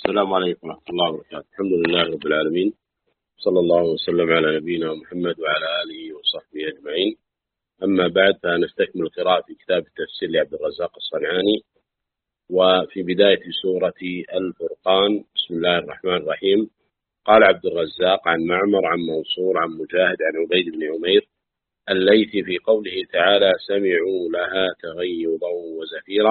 السلام عليكم ورحمة الله وبركاته. الحمد لله رب العالمين، صلى الله وسلم على نبينا محمد وعلى آله وصحبه أجمعين. أما بعد، فنستكمل قراءة في كتاب التفسير لعبد الرزاق الصنعاني، وفي بداية سورة الفرقان. بسم الله الرحمن الرحيم. قال عبد الرزاق عن معمر عن منصور عن مجاهد عن عبيد بن عمير الليثي في قوله تعالى: سمعوا لها تغيظا وزفيرا،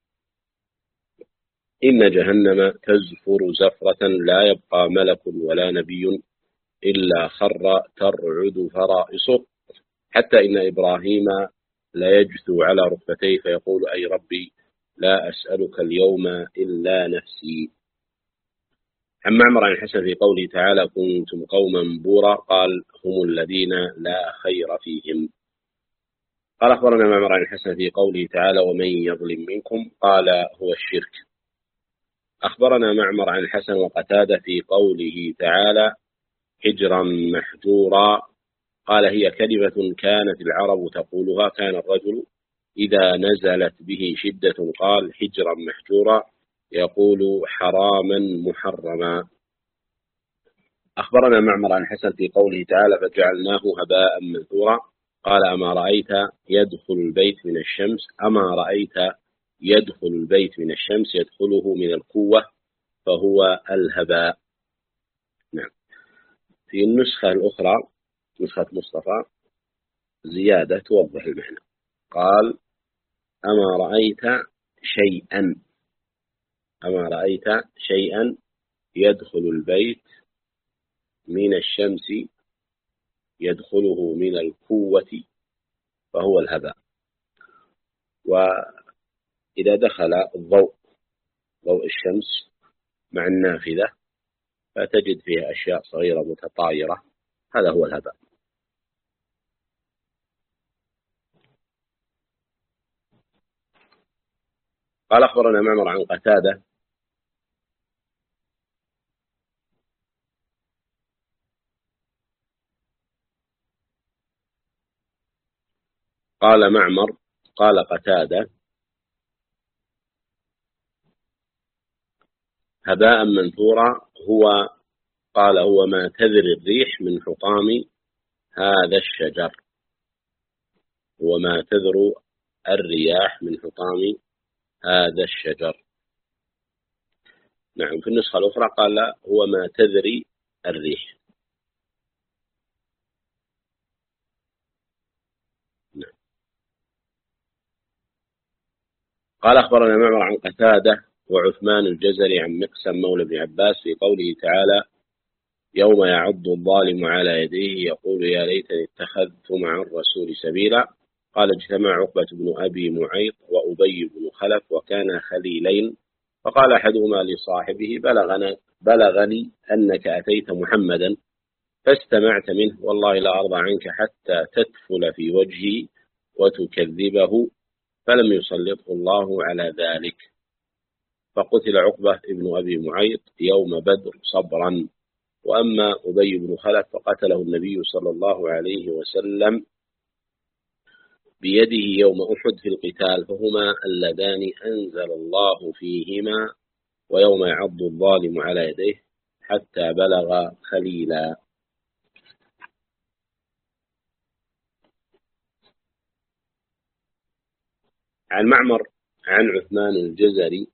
إن جهنم تزفر زفرة لا يبقى ملك ولا نبي إلا خر ترعد فرائصه، حتى إن إبراهيم لا يجثو على ركبتيه فيقول: أي ربي لا أسألك اليوم إلا نفسي. عن معمر عن الحسن في قوله تعالى: كنتم قوما بورا، قال: هم الذين لا خير فيهم. قال أخبرنا معمر عن الحسن في قوله تعالى: ومن يظلم منكم، قال: هو الشرك. أخبرنا معمر عن الحسن وقتادة في قوله تعالى: حجرا محجورا، قال: هي كلمة كانت العرب تقولها، كان الرجل إذا نزلت به شدة قال حجرا محجورا، يقول حراما محرما. أخبرنا معمر عن الحسن في قوله تعالى: فجعلناه هباء منثورا، قال: أما رأيت يدخل البيت من الشمس، أما رأيت يدخل البيت من الشمس يدخله من القوة فهو الهباء. نعم. في النسخة الأخرى، نسخة مصطفى، زيادة توضح المعنى. قال: أما رأيت شيئا، أما رأيت شيئا يدخل البيت من الشمس يدخله من القوة فهو الهباء. وإذا دخل الضوء، ضوء الشمس، مع النافذة، فتجد فيها أشياء صغيرة متطايرة، هذا هو الهباء. قال أخبرنا معمر عن قتادة قال معمر قال قتادة: هباء منثورا هو، قال: هو ما تذري الريح من حطام هذا الشجر، هو ما تذر الرياح من حطام هذا الشجر. نعم. في النسخة الأخرى قال: هو ما تذري الريح. نعم. قال أخبرنا معمر عن قتادة وعثمان الجزري عن مقسم مولى بن عباس في قوله تعالى: يوم يعض الظالم على يديه يقول يا ليتني اتخذت مع الرسول سبيلا. قال: اجتمع عقبة بن أبي معيط وأبي بن خلف وكان خليلين، فقال أحدهما لصاحبه: بلغني أنك أتيت محمدا فاستمعت منه، والله لا أرضى عنك حتى تدفل في وجهي وتكذبه، فلم يسلطه الله على ذلك. فقتل عقبة بن أبي معيط يوم بدر صبرا، وأما أبي بن خلف فقتله النبي صلى الله عليه وسلم بيده يوم أحد في القتال، فهما اللذان أنزل الله فيهما: ويوم يعض الظالم على يديه حتى بلغ خليلا. عن معمر عن عثمان الجزري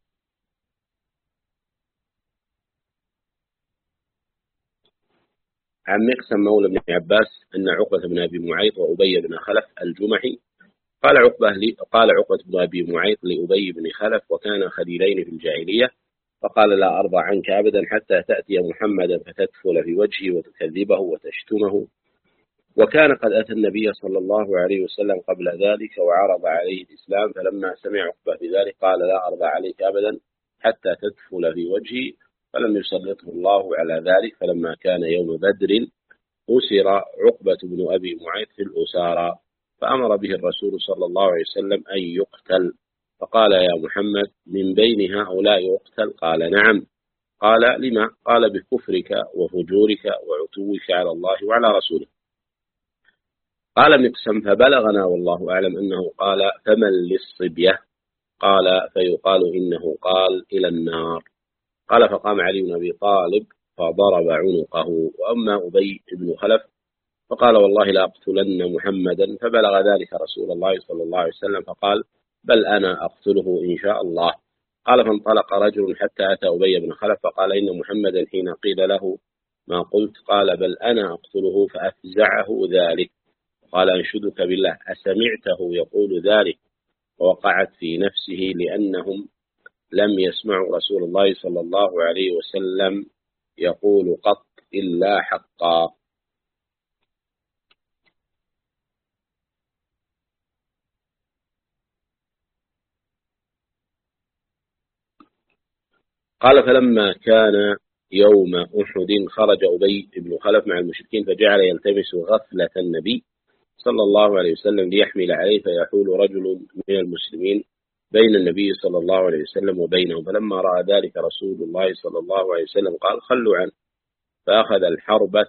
عن مقسم مولى بن عباس أن عقبة بن أبي معيط وأبي بن خلف الجمحي قال عقبة بن أبي معيط لأبي بن خلف وكان خليلين في الجاهلية، فقال: لا أرضى عنك أبدا حتى تأتي محمدا فتدخل في وجهه وتكذبه وتشتمه. وكان قد أتى النبي صلى الله عليه وسلم قبل ذلك وعرض عليه الإسلام، فلما سمع عقبة بذلك قال: لا أرضى عليك أبدا حتى تدخل في وجهي، فلم يسلطه الله على ذلك. فلما كان يوم بدر أسر عقبة بن أبي معيط في الأسارى، فأمر به الرسول صلى الله عليه وسلم أن يقتل، فقال: يا محمد من بين هؤلاء يقتل؟ قال: نعم. قال: لما؟ قال: بكفرك وفجورك وعتوك على الله وعلى رسوله. قال مقسم: فبلغنا والله أعلم أنه قال: فمن للصبية؟ قال: فيقال إنه قال إلى النار. قال فقام علي بن أبي طالب فضرب عنقه. وأما أبي بن خلف فقال والله لأقتلن محمدا. فبلغ ذلك رسول الله صلى الله عليه وسلم فقال بل أنا أقتله إن شاء الله. قال فانطلق رجل حتى أتى أبي بن خلف فقال إن محمدا حين قيل له ما قلت قال بل أنا أقتله فأفزعه ذلك. قال أنشدك بالله أسمعته يقول ذلك؟ ووقعت في نفسه لأنهم لم يسمعوا رسول الله صلى الله عليه وسلم يقول قط إلا حقا. قال فلما كان يوم أحد خرج أبي بن خلف مع المشركين فجعل يلتمس غفلة النبي صلى الله عليه وسلم ليحمل عليه فيحول رجل من المسلمين بين النبي صلى الله عليه وسلم وبينهم. فلما رأى ذلك رسول الله صلى الله عليه وسلم قال خلوا عنه. فأخذ الحربة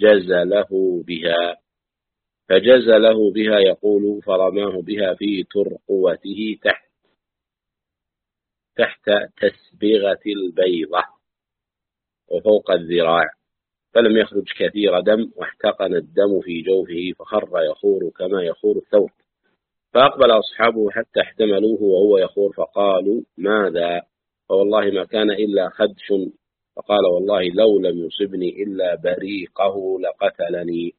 فجزله بها يقول فرماه بها في ترقوته تحت تسبغة البيضة وفوق الذراع، فلم يخرج كثير دم واحتقن الدم في جوفه فخر يخور كما يخور الثور. فأقبل أصحابه حتى احتملوه وهو يخور فقالوا ماذا؟ فوالله ما كان إلا خدش. فقال والله لو لم يصبني إلا بريقه لقتلني.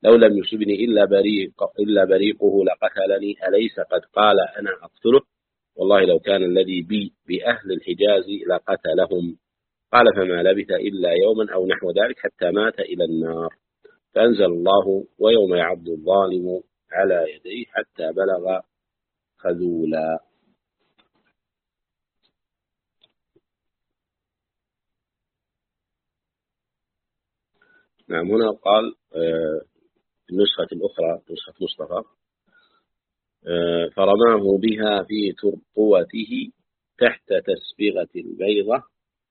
بريقه لقتلني. أليس قد قال أنا أقتله؟ والله لو كان الذي بي بأهل الحجاز لقتلهم. قال فما لبث إلا يوما أو نحو ذلك حتى مات إلى النار. فأنزل الله ويوم يعض الظالم على يديه حتى بلغ خذولا. نعم. هنا قال النسخة الأخرى نسخة مصطفى فرماه بها في ترقوته تحت تسبغة البيضة.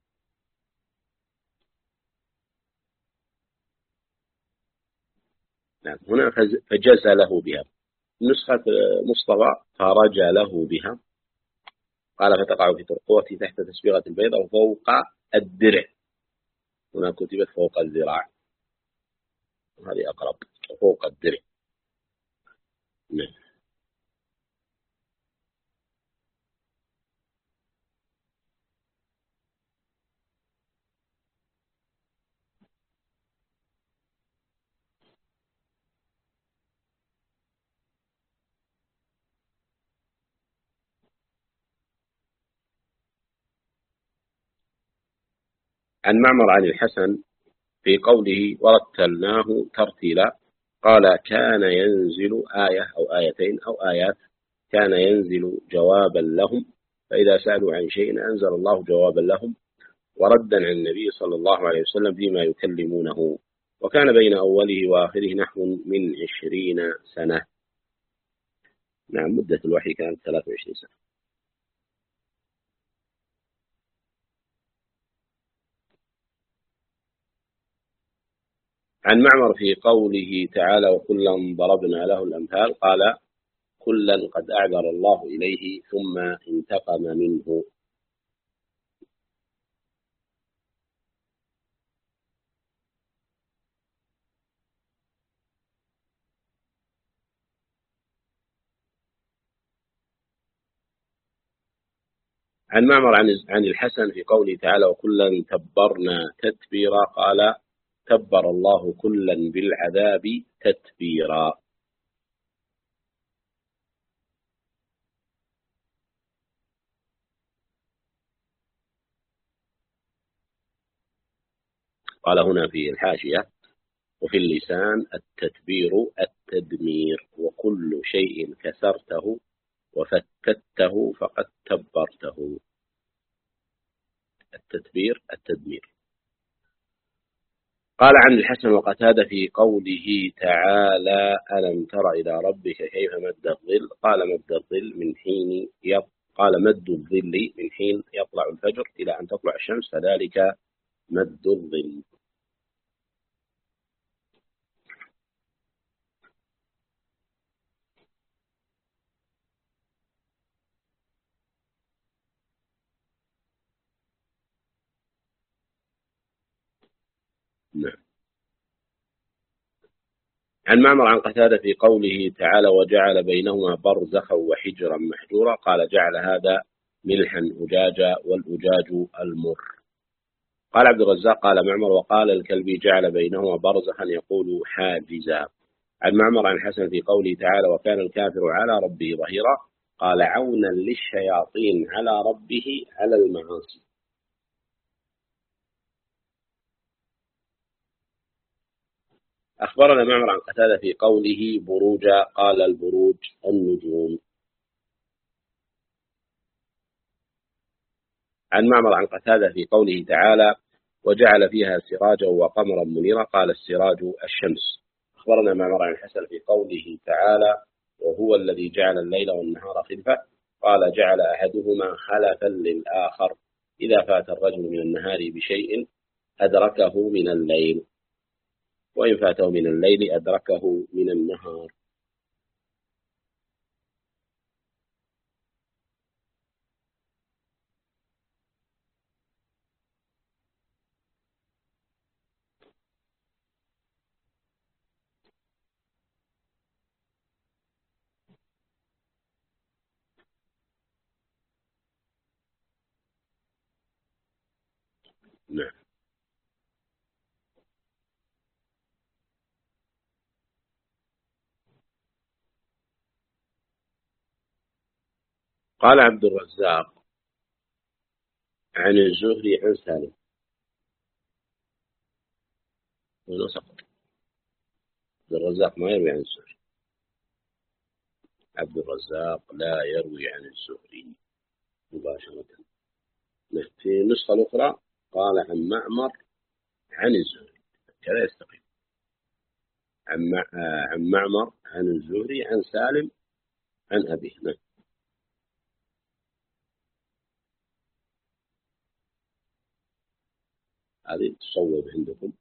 نعم. هنا فجزله بها. نسخة مصطفى فرجله بها. قال فتقع في ترقوته تحت تسبغة البيضة وفوق الدرع. هنا كتبت فوق الذراع، هذه أقرب، فوق الدرع. نعم. عن معمر عن الحسن في قوله ورتلناه ترتيلا قال كان ينزل آية أو آيتين أو آيات، كان ينزل جوابا لهم فإذا سألوا عن شيء أنزل الله جوابا لهم وردا عن النبي صلى الله عليه وسلم فيما يكلمونه. وكان بين أوله وآخره نحو من 20 سنة. نعم. مدة الوحي كانت 23 سنة. عن معمر في قوله تعالى وكلا ضربنا له الأمثال قال كلا قد أعذر الله إليه ثم انتقم منه. عن معمر عن الحسن في قوله تعالى وكلا تبرنا تتبيرا قال تبر الله كلا بالعذاب تتبيرا. قال هنا في الحاشية وفي اللسان التتبير التدمير وكل شيء كسرته وفتته فقد تبرته. التتبير التدمير. قال عن الحسن وقتادة في قوله تعالى ألم تر إلى ربك كيف مد الظل قال مد الظل من حين يطلع الفجر إلى أن تطلع الشمس فذلك مد الظل. نعم. عن معمر عن قتادة في قوله تعالى وجعل بينهما برزخا وحجرا محجورا قال جعل هذا ملحا أجاجا والأجاج المر. قال عبد الرزاق قال معمر وقال الكلبي جعل بينهما برزخا يقول حاجزا. عن معمر عن حسن في قوله تعالى وكان الكافر على ربه ظهيرا قال عونا للشياطين على ربه على المعاصي. أخبرنا معمر عن قتادة في قوله بروجا قال البروج النجوم. عن معمر عن قتادة في قوله تعالى وجعل فيها سراجا وقمرا منيرا قال السراج الشمس. أخبرنا معمر عن الحسن في قوله تعالى وهو الذي جعل الليل والنهار خلفة قال جعل أحدهما خلفا للآخر إذا فات الرجل من النهار بشيء أدركه من الليل وإن فاته من الليل أدركه من النهار. نعم. قال عبد الرزاق عن الزهري عن سالم ونسق. عبد الرزاق ما يروي عن الزهري. عبد الرزاق لا يروي عن الزهري مباشرة. في النسخة الأخرى قال عن معمر عن الزهري كذا يستقيم. عن معمر عن الزهري عن سالم عن أبيه. نعم. هذه تصوب عندكم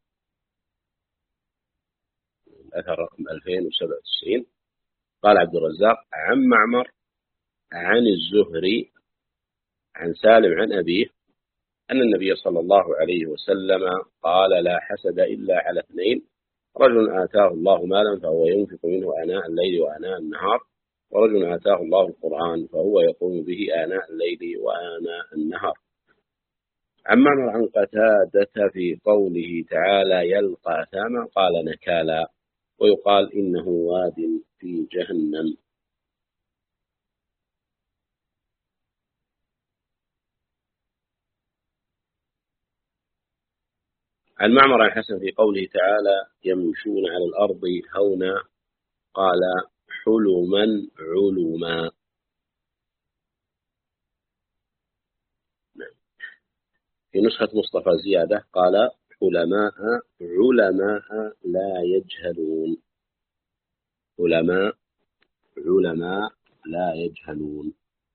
الأثر رقم 2097. قال عبد الرزاق عن معمر عن الزهري عن سالم عن أبيه أن النبي صلى الله عليه وسلم قال لا حسد إلا على اثنين رجل آتاه الله مالا فهو ينفق منه آناء الليل وآناء النهار ورجل آتاه الله القرآن فهو يقوم به آناء الليل وآناء النهار. عن معمر عن قتادة في قوله تعالى يلقى أثاما قال نكالا ويقال إنه واد في جهنم. عن معمر عن حسن في قوله تعالى يمشون على الأرض هونا قال حلما علما. في نسخة مصطفى زيادة قال علماء علماء لا يجهلون. علماء علماء لا يجهلون.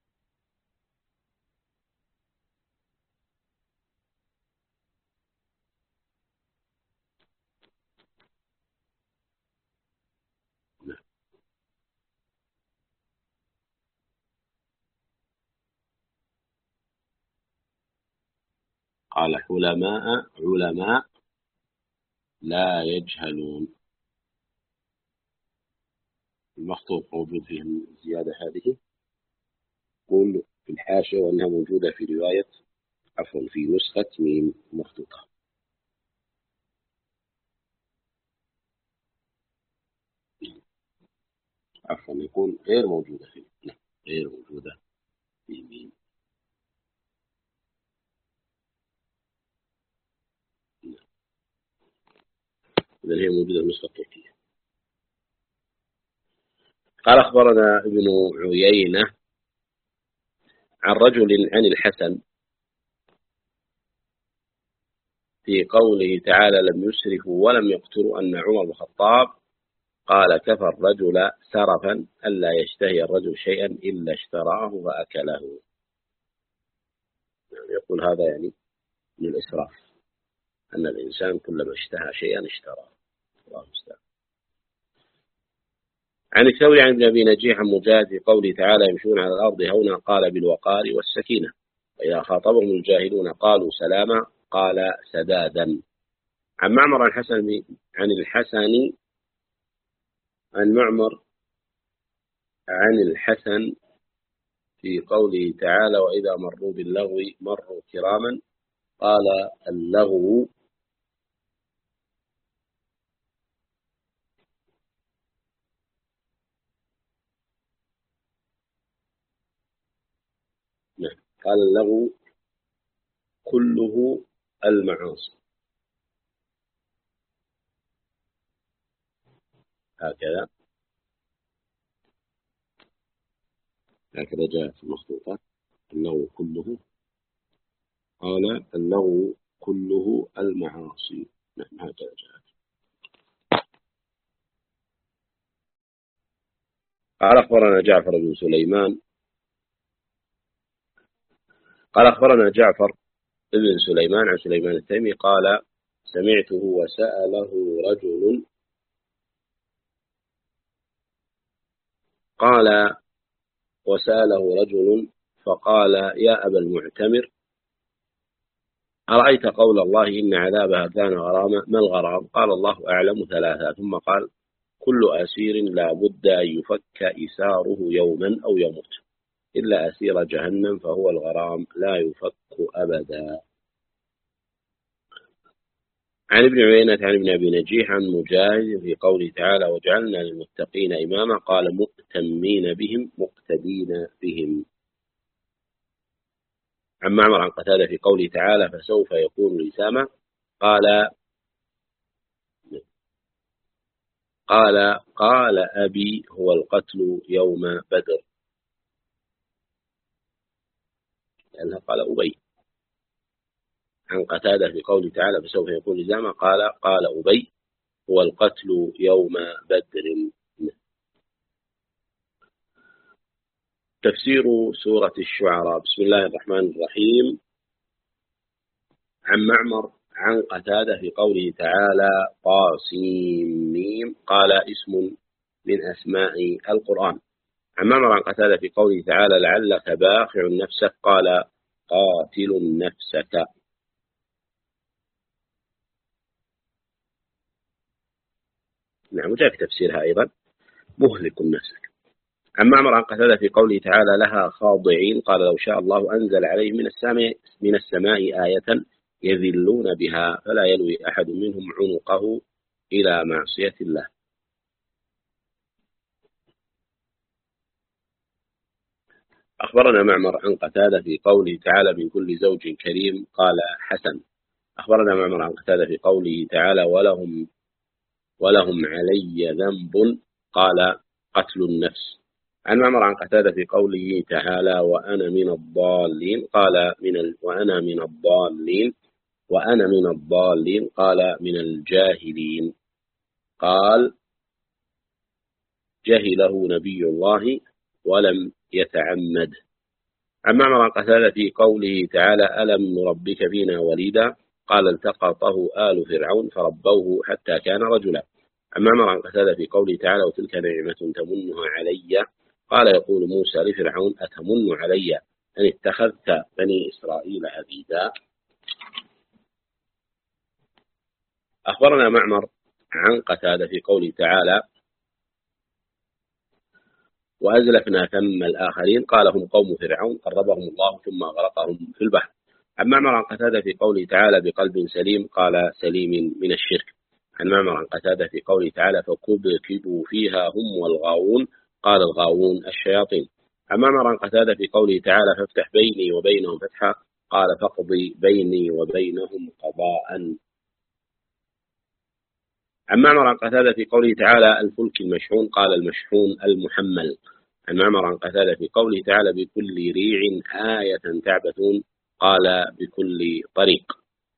قال علماء علماء لا يجهلون. المخطوط موجود فيه الزيادة هذه. قول في الحاشية وأنها موجودة في رواية عفوا في نسخة ميم مخطوطة. عفوا يكون غير موجودة في لا غير موجودة في ميم. إذا هي موجودة في النسخة التركية. قال أخبرنا ابن عيينة عن رجل عن الحسن في قوله تعالى لم يسرفوا ولم يقتروا أن عمر بن الخطاب قال كفى الرجل سرفا ألا يشتهي الرجل شيئا إلا اشتراه وأكله. يعني يقول هذا يعني من الإسراف أن الإنسان كلما اشتهى شيئا اشتراه. الله المستعان. عن الثوري عن ابن أبي نجيح عن مجاهد في قوله تعالى يمشون على الأرض هونا قال بالوقار والسكينة وإذا خاطبهم الجاهلون قالوا سلاما قال سدادا. عن معمر عن الحسن عن معمر عن الحسن في قوله تعالى وإذا مروا باللغو مروا كراما قال اللغو نعم قال اللغو كله المعاصي هكذا جاء في المخطوطات اللغو كله قال اللغو كله المعاصي نعم هكذا جاء. قال أخبرنا جعفر بن سليمان قال أخبرنا جعفر بن سليمان عن سليمان التيمي قال سمعته وسأله رجل قال وسأله رجل فقال يا أبا المعتمر أرأيت قول الله إن عذابها كان غراما ما الغرام قال الله أعلم ثلاثة ثم قال كل أسير لا بد أن يفك إساره يوما أو يموت إلا أسير جهنم فهو الغرام لا يفك أبدا. عن ابن عيينة عن ابن أبي نجيح عن مجاهد في قوله تعالى وجعلنا للمتقين إماما قال مؤتمين بهم مقتدين بهم. عن معمر عن قتادة في قوله تعالى فسوف يكون لساما قال أبي هو القتل يوم بدر لأنها قال أبي. عن قتادة في قوله تعالى فسوف يكون لزاما قال أبي هو القتل يوم بدر. تفسير سورة الشعراء. بسم الله الرحمن الرحيم. عن معمر عن قتادة في قوله تعالى طاسيم قال اسم من أسماء القرآن. عن معمر عن قتادة في قوله تعالى لعلك باخع نفسك قال قاتل نفسك. نعم وجاء في تفسيرها أيضا مهلك نفسك. عن معمر عن قتادة في قوله تعالى لها خاضعين قال لو شاء الله أنزل عليهم من السماء آية يذلون بها فلا يلوي أحد منهم عنقه إلى معصية الله. أخبرنا معمر عن قتادة في قوله تعالى من كل زوج كريم قال حسن. أخبرنا معمر عن قتادة في قوله تعالى ولهم علي ذنب قال قتل النفس. عن معمر عن قتادة في قوله تعالى وأنا من الضالين قال من الجاهلين قال جهله نبي الله ولم يتعمد. عن معمر عن قتادة في قوله تعالى ألم نربك فينا وليدا قال التقطه آل فرعون فربوه حتى كان رجلا. عن معمر عن قتادة في قوله تعالى وتلك نعمة تمنها علي قال يقول موسى لفرعون أتمن علي أن اتخذت بني إسرائيل عبيدا. أخبرنا معمر عن قتادة في قوله تعالى وأزلفنا ثم الآخرين قال هم قوم فرعون قربهم الله ثم أغرقهم في البحر. عن معمر عن قتادة في قوله تعالى بقلب سليم قال سليم من الشرك. عن معمر عن قتادة في قوله تعالى فكبكبوا فيها هم والغاوون قال الغاوون الشياطين. عن معمر عن قتادة في قوله تعالى فافتح بيني وبينهم فتحا قال فاقضي بيني وبينهم قضاء. عن معمر عن قتادة في قوله تعالى الفلك المشحون قال المشحون المحمل. عن معمر عن قتادة في قوله تعالى بكل ريع آية تعبثون قال بكل طريق.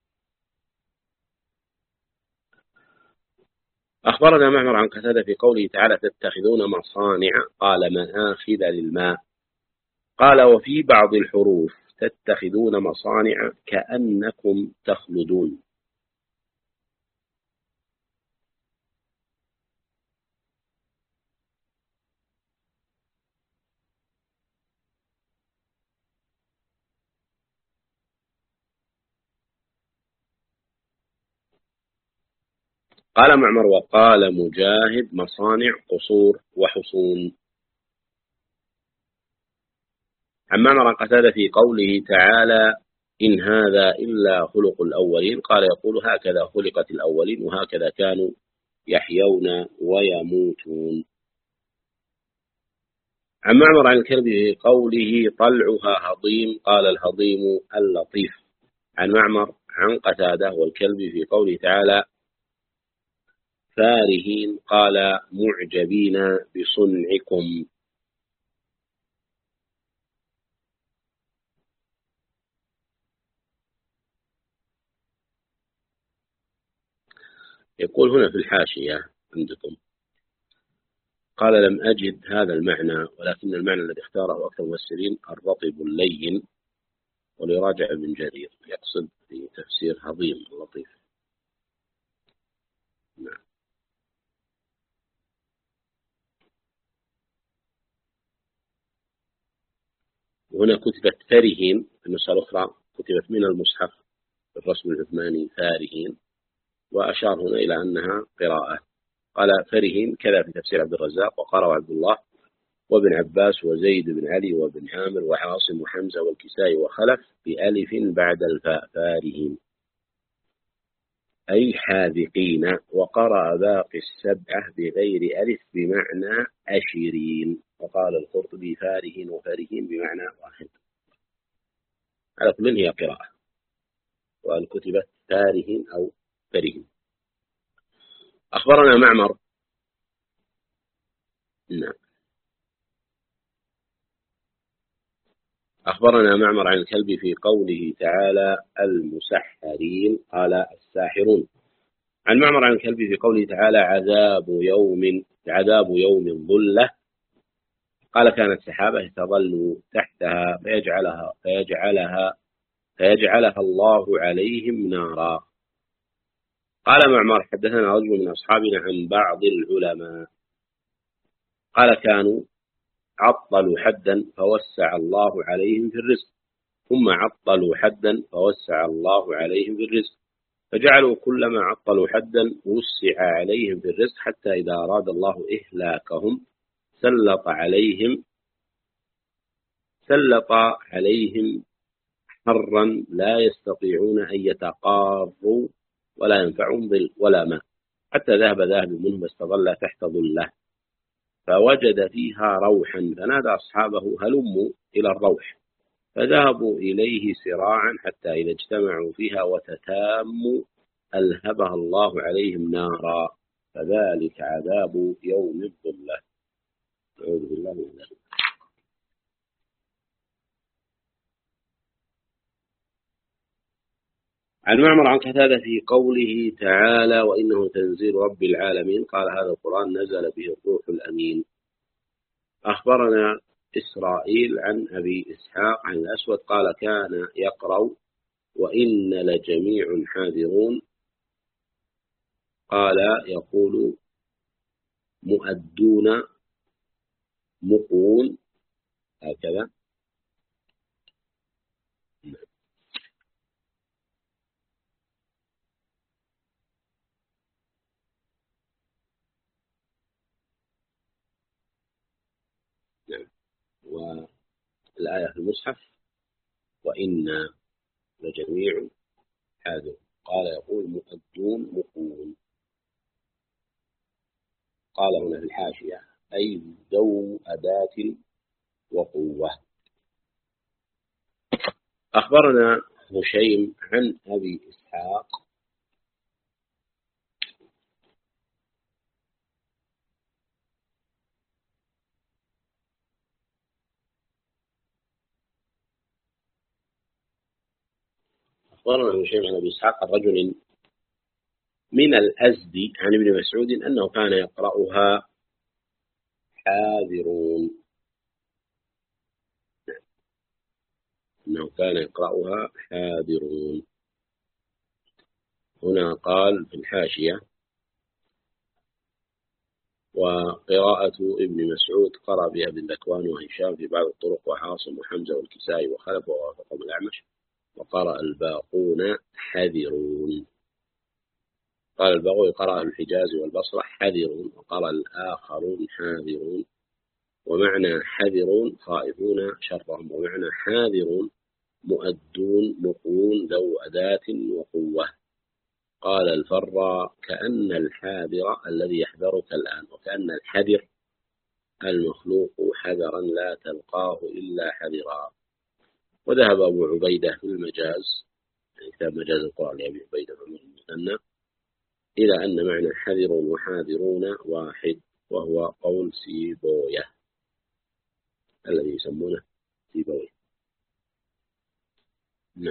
أخبرنا معمر عن قتادة في قوله تعالى تتخذون مصانع قال مآخذ للماء قال وفي بعض الحروف تتخذون مصانع كأنكم تخلدون. قال معمر وقال مجاهد مصانع قصور وحصون. عن معمر قتادة في قوله تعالى إن هذا إلا خلق الأولين قال يقول هكذا خلقت الأولين وهكذا كانوا يحيون ويموتون. عن معمر عن الكلب في قوله طلعها هضيم قال الهضيم اللطيف. عن معمر عن قتادة والكلب في قوله تعالى فارهين قال معجبين بصنعكم. يقول هنا في الحاشية عندكم قال لم أجد هذا المعنى ولكن المعنى الذي اختاره أكثر المفسرين الرطب اللين وليراجع ابن جرير يقصد في تفسير هضيم اللطيف. نعم. وهنا كتبت فارهين في النسخة الأخرى كتبت من المصحف في الرسم العثماني فارهين وأشار هنا إلى أنها قراءة. قال فرهين كذا في تفسير عبد الرزاق وقرأ عبد الله وابن عباس وزيد بن علي وابن عامر وعاصم وحمزة والكسائي وخلف بألف بعد الفاء فارهين أي حاذقين. وقرأ باقي السبعة بغير ألف بمعنى أشرين. وقال القرطبي فارهين وفارهين بمعنى واحد. على كل هي قراءة وأن كتبت فارهين أو فرهين. أخبرنا معمر. نعم. أخبرنا معمر عن الكلب في قوله تعالى المسحرين قال الساحرون. عن معمر عن الكلب في قوله تعالى عذاب يوم ظلة قال كانت سحابة تظل تحتها فيجعلها الله عليهم نارا. قال معمر حدثنا رجل من أصحابنا عن بعض العلماء قال كانوا عطلوا حدا فوسع الله عليهم في الرزق ثم عطلوا حدا فوسع الله عليهم في الرزق فجعلوا كلما عطلوا حدا وسع عليهم في الرزق حتى إذا أراد الله إهلاكهم سلط عليهم حرا لا يستطيعون أن يتقاروا ولا ينفعهم ظل ولا ماء حتى ذهب منهم واستظل تحت ظله فوجد فيها روحا فنادى أصحابه هلموا إلى الروح فذهبوا إليه سراعا حتى إذا اجتمعوا فيها وتتاموا ألهبها الله عليهم نارا فذلك عذاب يوم الظلة. أعوذ بالله من ذلك. عن معمر عن قتادة في قوله تعالى وإنه تنزيل رب العالمين قال هذا القرآن نزل به الروح الأمين. أخبرنا إسرائيل عن أبي إسحاق عن الأسود قال كان يقرأ وإن لجميع حاذرون قال يقول مؤدون مقون هكذا. نعم. والآية في المصحف وإن لجميع حاذر قال يقول مؤدون مقون. قال هنا في الحاشية أي ذو أداة وقوة. أخبرنا هشيم عن أبي إسحاق أخبرنا هشيم عن أبي إسحاق رجل من الأزدي عن ابن مسعود أنه كان يقرأها حاذرون هنا قال في الحاشية وقراءة ابن مسعود قرأ بها ابن ذكوان وهشام في بعض الطرق وعاصم وحمزة والكسائي وخلف ووافقهم الأعمش وقرأ الباقون حذرون. قال البغوي قرأ الحجاز والبصرة حذرون، وقرأ الآخرون حاذرون، ومعنى حذرون خائفون شرهم، ومعنى حاذرون مؤدون مقوون ذو أداة وقوة. قال الفراء كأن الحاذر الذي يحذرك الآن، وكأن الحذر المخلوق حذرا لا تلقاه إلا حذرا. وذهب أبو عبيدة في المجاز، يعني كتاب مجاز القرآن لأبي عبيدة عمر المثنى، إلى أن معنى حذر وحاذرون واحد، وهو قول سيبويه الذي يسمونه سيبويه. نعم.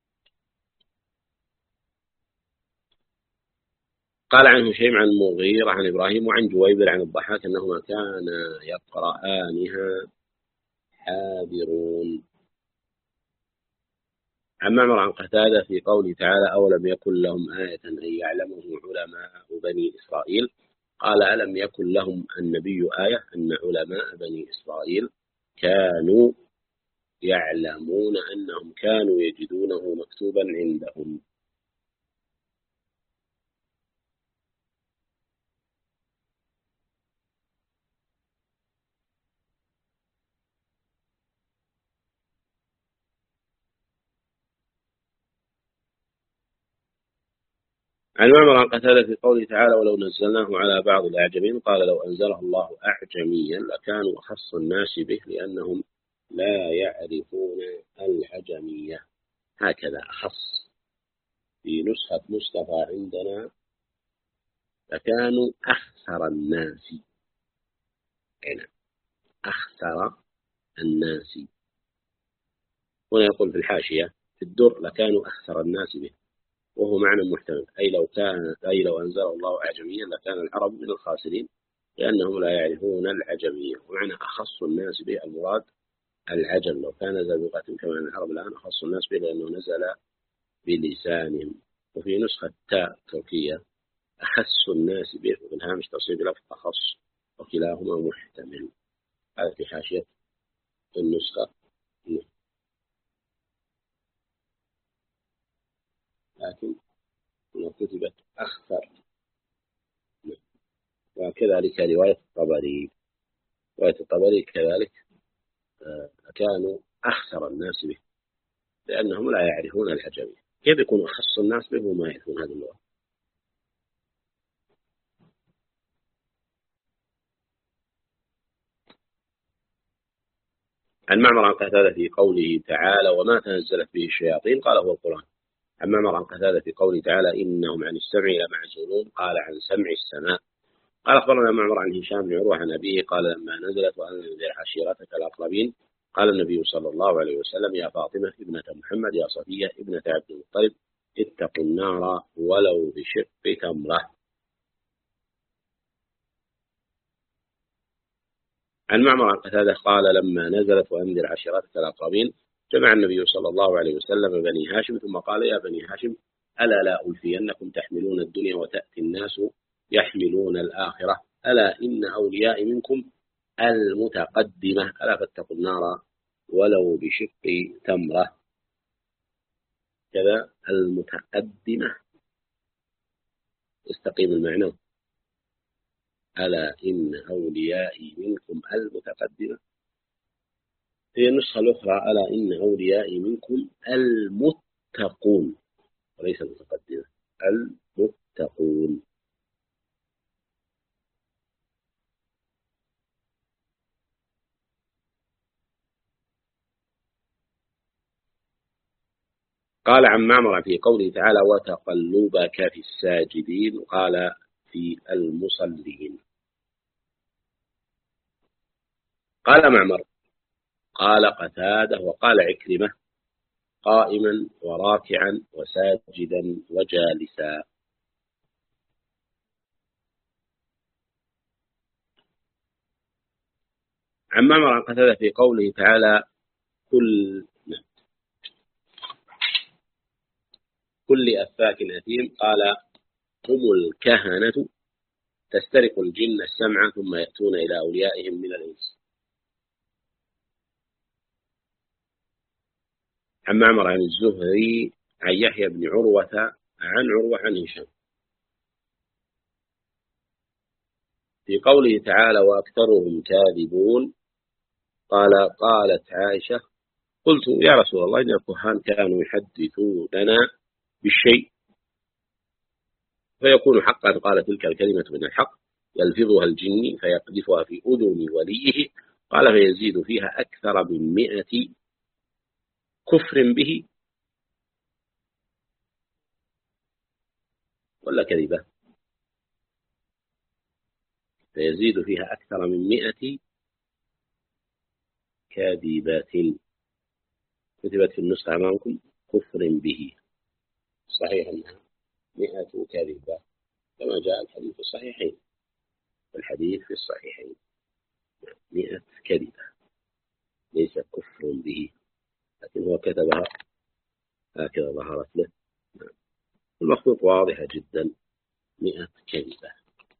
قال عن هشيم عن المغيرة عن إبراهيم وعن جويبر عن الضحاك أنهما كانا يقرآنها حاذرون. عن معمر عن قتادة في قوله تعالى أولم يكن لهم آية أن يعلمه علماء بني إسرائيل، قال ألم يكن لهم النبي آية أن علماء بني إسرائيل كانوا يعلمون أنهم كانوا يجدونه مكتوبا عندهم. عن معمر عن قتادة في قوله تعالى ولو نزلناه على بعض الأعجمين، قال لو أنزله الله أعجميا لكانوا أخص الناس به لأنهم لا يعرفون العجمية. هكذا أخص في نسخة مصطفى عندنا لكانوا أخسر الناس، يعني أخسر الناس. هنا يقول في الحاشية في الدر لكانوا أخسر الناس به، وهو معنى محتمل، أي لو أنزل الله أعجميا لكان العرب من الخاسرين لأنهم لا يعرفون العجمية. ومعنى أخص الناس به المراد العجم، لو كان ذا لغة كما العرب الآن أخص الناس به لأنه نزل بلسانهم. وفي نسخة تاء تركية أخص الناس به وبالهامش تصيب لفظ أخص، وكلاهما محتمل. هذا في حاشية النسخة، لكن كتبت أخسر، وكذلك رواية الطبري. رواية الطبري كذلك كانوا أخسر الناس به لأنهم لا يعرفون العجمية. كيف يكون أخص الناس به وما يعرفون هذه اللغة؟ عن معمر عن قتادة في قوله تعالى وما تنزلت به الشياطين، قال هو القرآن. عن معمر عن قتادة في قوله تعالى إنهم عن السمع لمعزولون، قال عن سمع السماء. قال أخبرنا معمر عن هشام بن عروة عن أبيه قال لما نزلت وأنذر عشيرتك الأقربين، قال النبي صلى الله عليه وسلم يا فاطمة ابنة محمد يا صفية ابنة عبد المطلب اتقوا النار ولو بشق تمرة. عن معمر عن قتادة قال لما نزلت وأنذر عشيرتك الأقربين جمع النبي صلى الله عليه وسلم بني هاشم ثم قال يا بني هاشم ألا لا ألفينكم تحملون الدنيا وتأتي الناس يحملون الآخرة، ألا إن أولياء منكم المتقدمة، ألا فاتقوا النار ولو بشق تمرة. كذا المتقدمة استقيم المعنى، ألا إن أوليائي منكم المتقدمة. هي النسخة الأخرى ألا إن أوليائي منكم المتقون وليس المتقدمة، المتقون. قال عن معمر في قوله تعالى وتقلبك في الساجدين، قال في المصلين. قال معمر قال قتادة وقال عكرمة قائما وراكعا وساجدا وجالسا. عن معمر عن قتادة في قوله تعالى كل أفاك أثيم، قال هم الكهنة تسترق الجن السمع ثم يأتون إلى أوليائهم من الإنس. عن معمر عن الزهري عن يحيى بن عروة عن عروة عن هشام في قوله تعالى وأكثرهم كاذبون، قالت عائشة قلت يا رسول الله إن الكهان كانوا يحدثوننا بالشيء فيكون حقا، قال تلك الكلمة من الحق يلفظها الجن فيقذفها في أذن وليه، قال فيزيد فيها أكثر من 100 كفر به ولا كذبة، فيزيد فيها أكثر من 100 كاذبات، كتبت في النسخة أمامكم كفر به، صحيح أنها 100 كاذبة كما جاء الحديث في الصحيحين، الحديث في الصحيحين 100 كذبة ليس كفر به، لكن هو كتبها هكذا ظهرت له، المخطوط واضحة جدا 100 كذبة.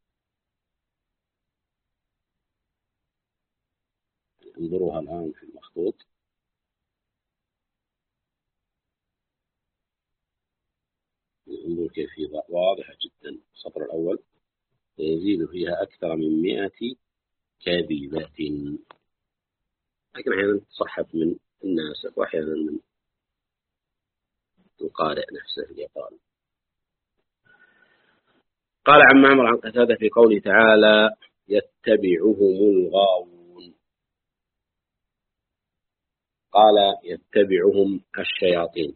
انظروها الآن في المخطوط، انظر كيف واضحة جدا. السطر الأول يزيد فيها أكثر من 100 كذبة، لكن أحيانا تصحف من الناسخ وأحيانا من القارئ نفسه اللي يقرأ. قال عن معمر عن قتادة في قوله تعالى يتبعهم الغاوون، قال يتبعهم الشياطين.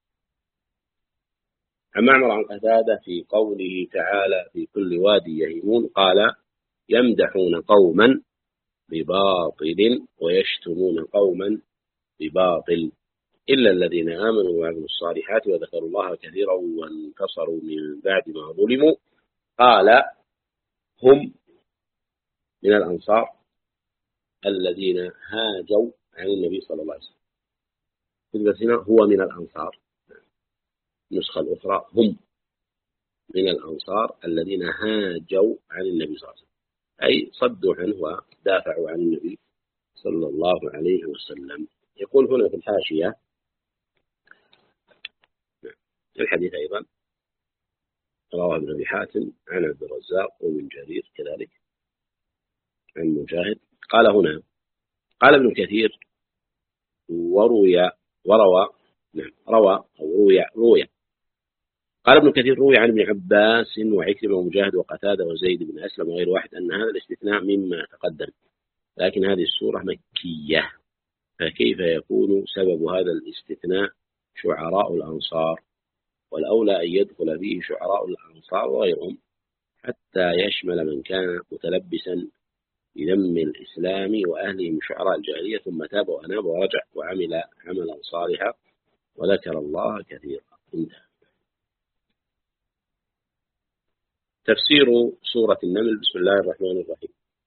عن معمر عن قتادة في قوله تعالى في كل وادي يهيمون، قال يمدحون قوما بباطل ويشتمون قوما بباطل إلا الذين آمنوا وعملوا الصالحات وذكروا الله كثيرا وانتصروا من بعد ما ظلموا، قال هم من الأنصار الذين هاجوا عن النبي صلى الله عليه وسلم. كتبت هنا هو من الأنصار، النسخة الأخرى هم من الأنصار الذين هاجوا عن النبي صلى الله عليه وسلم، أي صدوا عنه ودافعوا عن النبي صلى الله عليه وسلم. يقول هنا في الحاشية الحديث أيضا رواه ابن أبي حاتم عن عبد الرزاق ومن جرير كذلك عن مجاهد. قال هنا قال ابن كثير روي قال ابن كثير روي عن ابن عباس وعكرمة ومجاهد وقتادة وزيد بن أسلم وغير واحد أن هذا الاستثناء مما تقدم، لكن هذه السورة مكية، فكيف يكون سبب هذا الاستثناء شعراء الأنصار؟ والأولى أن يدخل فيه شعراء الأنصار وغيرهم حتى يشمل من كان متلبسا بذم الإسلام وأهله من شعراء الجاهلية ثم تاب وأناب ورجع وعمل عملا صالحا وذكر الله كثيرا. انتهى. تفسير سورة النمل. بسم الله الرحمن الرحيم.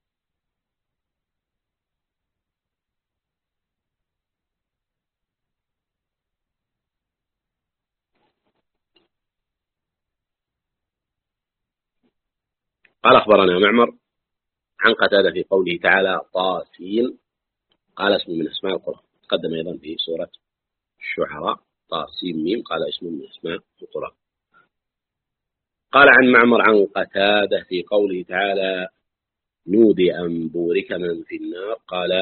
قال أخبرنا معمر عن قتادة في قوله تعالى طاسين، قال اسم من أسماء القرآن، تقدم أيضا في سورة الشعراء طاسين ميم، قال اسم من أسماء القرآن. قال عن معمر عن قتادة في قوله تعالى نودي أن بورك من في النار، قال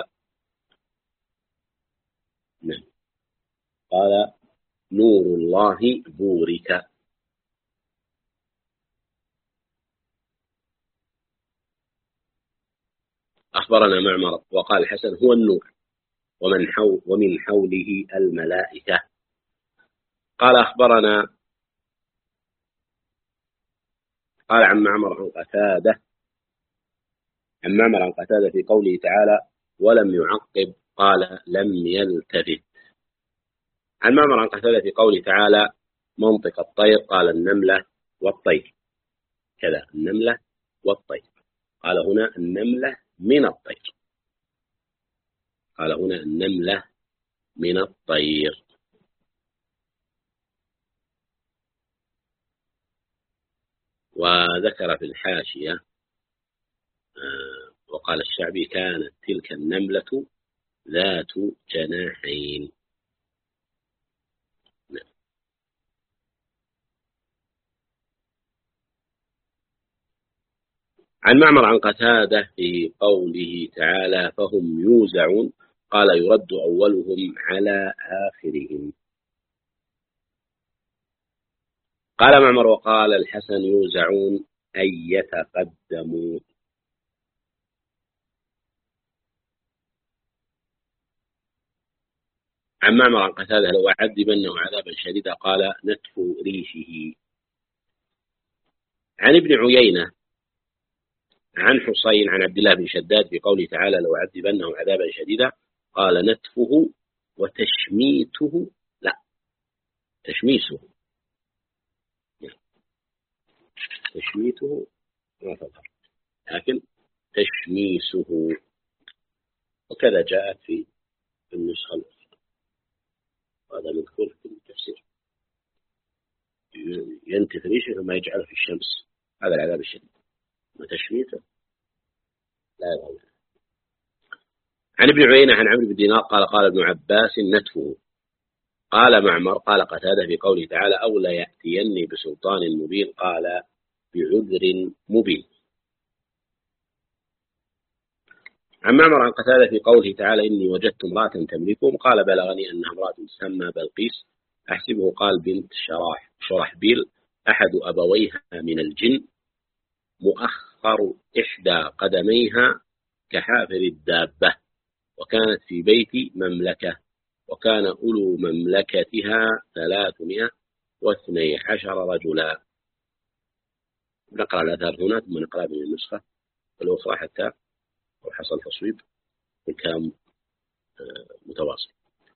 نعم، قال نور الله بورك. أخبرنا معمر وقال الحسن هو النور ومن حوله الملائكة. قال أخبرنا قال عن معمر عن قتادة في قوله تعالى ولم يعقب قال لم يلتفت. عن معمر عن قتادة في قوله تعالى منطق الطير قال النملة والطير، كذا النملة والطير، قال هنا النملة من الطير، قال هنا النملة من الطير. وذكر في الحاشية وقال الشعبي كانت تلك النملة ذات جناحين. عن معمر عن قتادة في قوله تعالى فهم يوزعون قال يرد أولهم على آخرهم. قال معمر وقال الحسن يوزعون أي يتقدمون. عن معمر عن قتادة لو أعذبنه عذابا شديدا قال نتف ريشه. عن ابن عيينة عن حسين عن عبد الله بن شداد في قوله تعالى لو أعذبنه عذابا شديدا قال نتفه وتشميته لا تشميسه تشميته ما تظهر لكن تشميسه وكذا جاءت في النسخة الأخرى وهذا مذكور في التفسير ينتف ريشه ثم يجعله في الشمس هذا العذاب الشديد وتشميته لا يظهر. عن ابن عيينة عن عمرو بن دينار قال قال ابن عباس نتفه. قال معمر قال قتادة في قوله تعالى أو لا يأتيني بسلطان مبين قال بعذر مبين. عن معمر عن قتادة في قوله تعالى إني وجدت امرأة تملكهم قال بلغني أنها امرأة تسمى بلقيس أحسبه قال بنت شرحبيل أحد أبويها من الجن مؤخر إحدى قدميها كحافر الدابة وكانت في بيت مملكة وكان أولو مملكتها 312 رجلا. نقرأ الأثار هنا ثم نقرأ من النسخة الأخرى حتى لو حصل تصويب الكلام متواصل.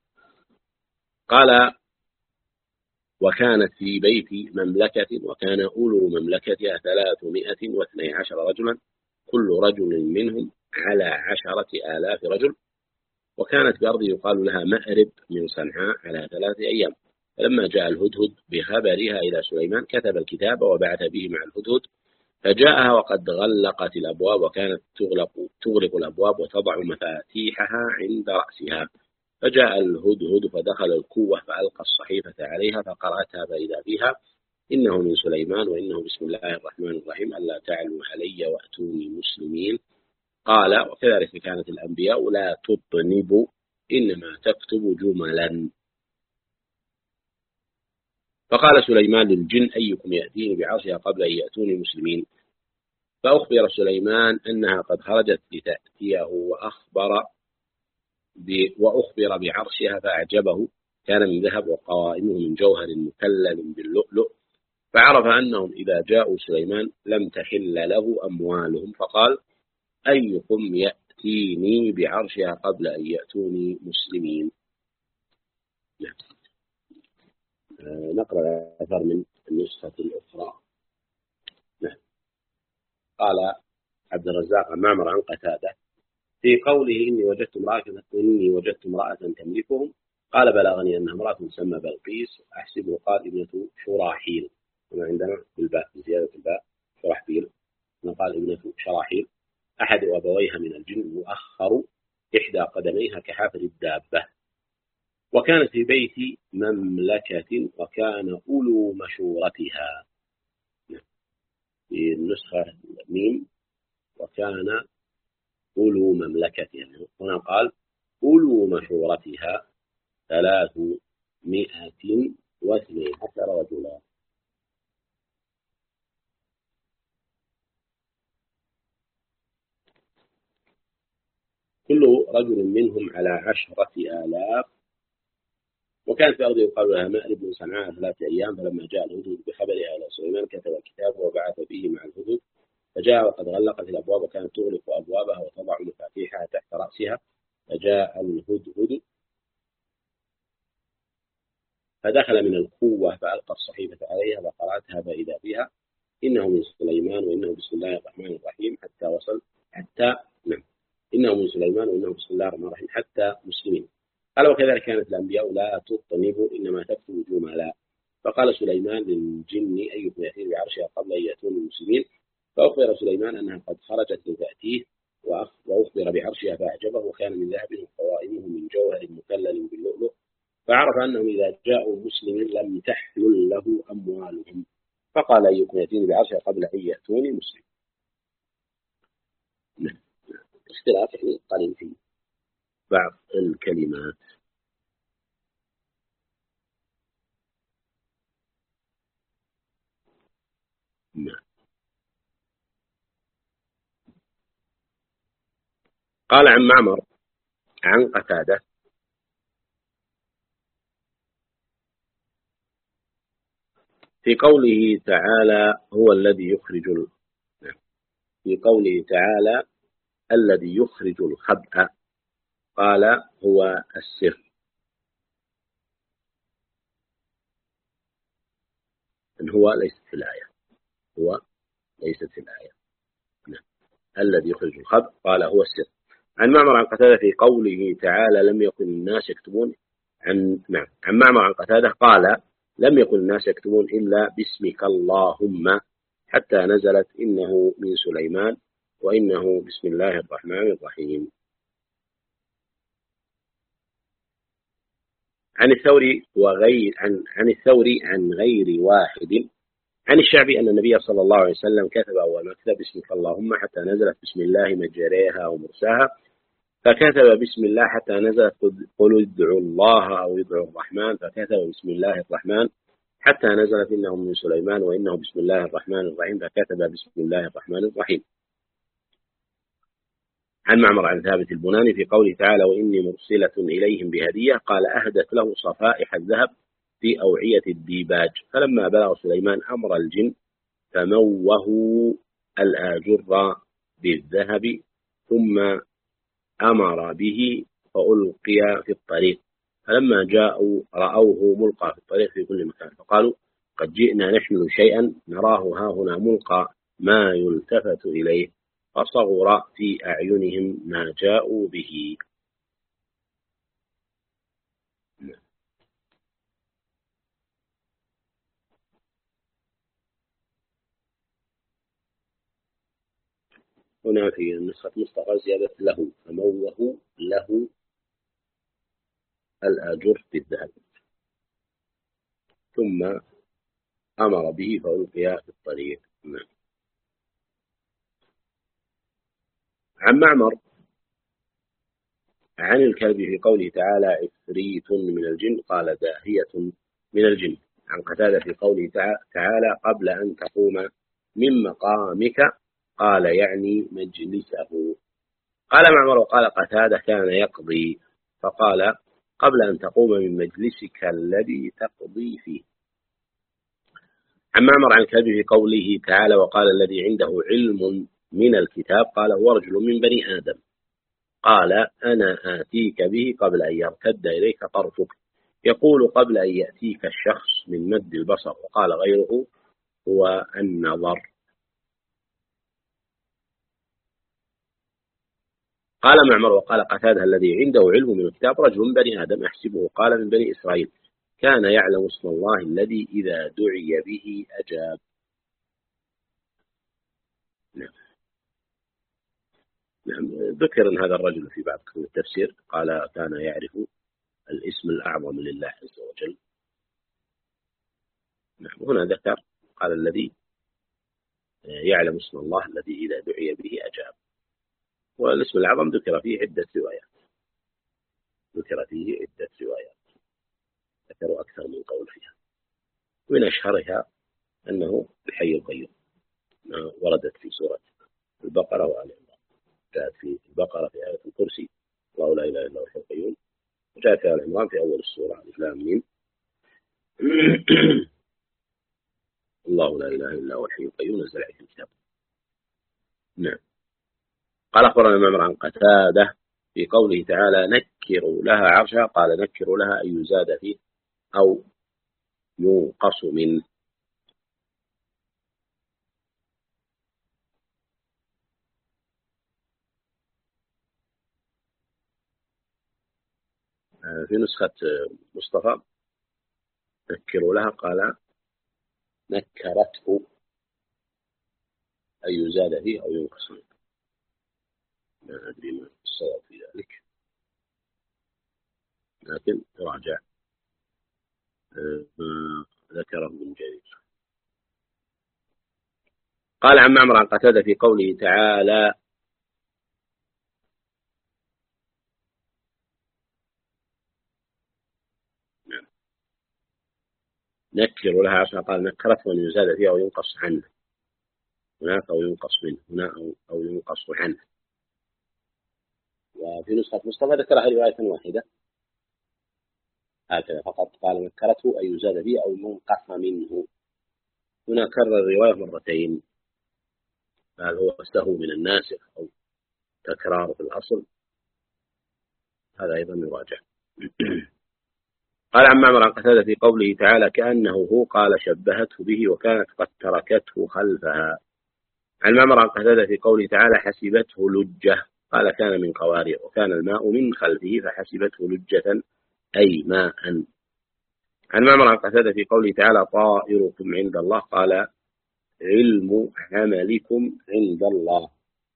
قال وكانت في بيت مملكة وكان أولو مملكتها 312 رجلا كل رجل منهم على 10,000 رجل وكانت بأرض يقال لها مأرب من صنعاء على 3 أيام. فلما جاء الهدهد بخبرها إلى سليمان كتب الكتاب وبعث به مع الهدهد فجاءها وقد غلقت الأبواب وكانت تغلق الأبواب وتضع مفاتيحها عند رأسها. فجاء الهدهد فدخل الكوة فألقى الصحيفة عليها فقرأتها فإذا فيها إنه من سليمان وإنه بسم الله الرحمن الرحيم ألا تعلوا علي وأتوني مسلمين. قال وكذلك كانت الأنبياء لا تطنب إنما تكتب جملا. فقال سليمان للجن أيكم يأتيني بعرشها قبل أن يأتوني مسلمين. فأخبر سليمان أنها قد خرجت لتأتيه وأخبر بعرشها فأعجبه كان من ذهب وقوائمه من جوهر مكلل باللؤلؤ فعرف أنهم إذا جاءوا سليمان لم تحل له أموالهم فقال أيكم يأتيني بعرشها قبل أن يأتوني مسلمين. نقرأ الأثر من النسخة الأخرى. قال عبد الرزاق عن معمر عن قتادة في قوله إني وجدت امرأة تملكهم قال بلغني أنها امرأة تسمى بلقيس أحسبه قال ابنة شراحيل هنا عندنا بالباء بزيادة الباء شرحبيل قال ابنة شراحيل أحد أبويها من الجن مؤخر إحدى قدميها كحافر الدابة وكانت في بيت مملكة وكان أولو مشورتها في النسخة ميم وكان أولو مملكتها هنا قال أولو مشورتها 312 رجلا. كل رجل منهم على 10,000 وكانت في أرض يقال لها مأرب من صنعاء 3 أيام. فلما جاء الهدهد بخبرها إلى سليمان كتب الكتاب وبعث به مع الهدهد فجاء وقد غلقت الأبواب وكانت تغلق أبوابها وتضع مفاتيحها تحت رأسها. فجاء الهدهد فدخل من القوة فألقى الصحيفة عليها وقرأتها فإذا فيها إنه من سليمان وإنه بسم الله الرحمن الرحيم إنه من سليمان وإنه بسم الله الرحمن الرحيم حتى مسلمين. قال وكذلك كانت الأنبياء لا تطنب إنما تكتب جملا. فقال سليمان للجن أيكم يأتي بعرشها قبل أن يأتوني المسلمين. فأخبر سليمان أنها قد خرجت لتأتيه وأخبر بعرشها فأعجبه وكان من ذهب وقوائمه من جوهر مكلل باللؤلؤ فعرف أنهم إذا جاءوا مسلمين لم تحلل له أموالهم. فقال أيكم يأتيني بعرشها قبل أن يأتوني مسلمين. نعم. اختلاف يعني قليل في بعض الكلمات. نعم. قال عن معمر عن قتادة في قوله تعالى هو الذي يخرج نعم. في قوله تعالى الذي يخرج الخبأ قال هو السر. إن هو ليست في الآية، هو ليست في الآية. نعم. الذي يخرج الخبأ قال هو السر. عن معمر عن قتادة في قوله تعالى لم يكن الناس يكتبون عن معمر عن قتادة قال لم يكن الناس يكتبون إلا باسمك اللهم حتى نزلت إنه من سليمان وإنه بسم الله الرحمن الرحيم. عن الثوري عن الثوري عن غير واحد عن الشعبي أن النبي صلى الله عليه وسلم كتب أول ما كتب باسمك اللهم حتى نزلت بسم الله مجريها ومرساها، فكتب بسم الله حتى نزلت قل ادعوا الله أو ادعوا الرحمن، فكتب بسم الله الرحمن حتى نزلت إنه من سليمان وإنه بسم الله الرحمن الرحيم، فكتب بسم الله الرحمن الرحيم. عن معمر عن ثابت البناني في قوله تعالى وإني مرسلة إليهم بهدية قال أهدت له صفائح الذهب في أوعية الديباج، فلما بلغ سليمان أمر الجن فموه الآجر بالذهب ثم أمر به فألقي في الطريق، فلما جاءوا رأوه ملقى في الطريق في كل مكان فقالوا قد جئنا نحمل شيئا نراه هاهنا ملقى ما يلتفت إليه، فصغر في أعينهم ما جاءوا به. هنا في نسخة مصطفى زيادة له فموه له الآجر بالذهب ثم أمر به فألقي في الطريق. عن معمر عن الكلب في قوله تعالى عفريت من الجن قال داهية من الجن. عن قتادة في قوله تعالى قبل أن تقوم من مقامك قال يعني مجلسه. قال معمر وقال قتادة كان يقضي فقال قبل أن تقوم من مجلسك الذي تقضي فيه. عن معمر عن الكلب في قوله تعالى وقال الذي عنده علم من الكتاب قال هو رجل من بني آدم قال أنا آتيك به قبل أن يرتد إليك طرفك، يقول قبل أن يأتيك الشخص من مد البصر. وقال غيره هو النظر. قال معمر وقال قتادة الذي عنده علم من الكتاب رجل من بني آدم أحسبه قال من بني إسرائيل كان يعلم اسم الله الذي إذا دعي به أجاب. نعم. نعم. ذكر أن هذا الرجل في بعض كتب التفسير قال كان يعرف الاسم الأعظم لله عز وجل. نعم. هنا ذكر قال الذي يعلم اسم الله الذي إذا دعي به أجاب. والاسم الأعظم ذكر فيه عدة روايات، ذكروا أكثر من قول فيها، ومن أشهرها أنه الحي القيوم وردت في سورة البقرة وآل عمران، جاءت في البقرة في آية الكرسي الله لا إله إلا هو الحي القيوم، وجاءت في آل عمران في أول السورة ألف لام ميم الله لا إله إلا هو الحي القيوم نزل عليه الكتاب. نعم. قال أخبرنا معمر عن قتادة في قوله تعالى نكروا لها عرشها قال نكروا لها أن يزاد فيه أو ينقص منه. في نسخة مصطفى نكروا لها قال نكرته أن يزاد فيه أو ينقص منه. ما أدري ما الصواب في ذلك، لكن راجع ما ذكره ابن جرير. قال عن معمر عن قتادة في قوله تعالى نكر لها عشان قال نكرته أن يزاد فيها أو ينقص عنه، هناك أو ينقص منه، هنا أو ينقص عنه. وفي نسخة مصطفى ذكرها رواية واحدة هكذا فقط، قال نكرته أن يزاد فيها أو ينقص منه. هنا كرر الرواية مرتين، قال هو استهو من الناسخ أو تكرار في الأصل، هذا أيضا يراجع. قال عن معمر عن قتادة في قوله تعالى كأنه هو، قال شبهته به وكانت قد تركته خلفها. عن معمر عن قتادة في قوله تعالى حسبته لجة، قال كان من قوارير وكان الماء من خلفه فحسبته لجة أي ماء. عن معمر عن قتادة في قوله تعالى طائركم عند الله، قال علم عملكم عند الله.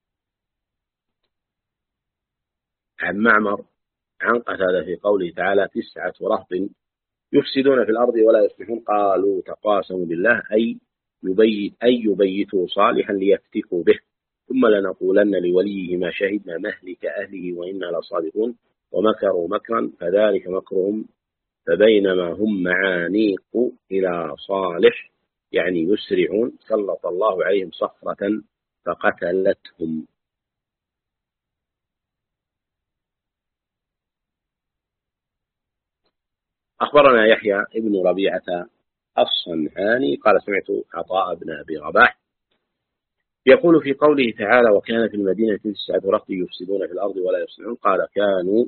عن معمر عن قتادة في قوله تعالى 9 رهط يفسدون في الأرض ولا يصلحون، قالوا تقاسموا بالله أي يبيتوا صالحا ليفتكوا به، ثم لنقولن لوليه ما شهدنا مهلك أهله وإنا لصادقون، ومكروا مكرا فذلك مكرهم، فبينما هم معانيق إلى صالح يعني يسرعون سلط الله عليهم صخرة فقتلتهم. أخبرنا يحيى ابن ربيعة الصنعاني قال سمعت عطاء بن أبي رباح يقول في قوله تعالى وكان في المدينة 9 رهط يفسدون في الأرض ولا يصلحون، قال كانوا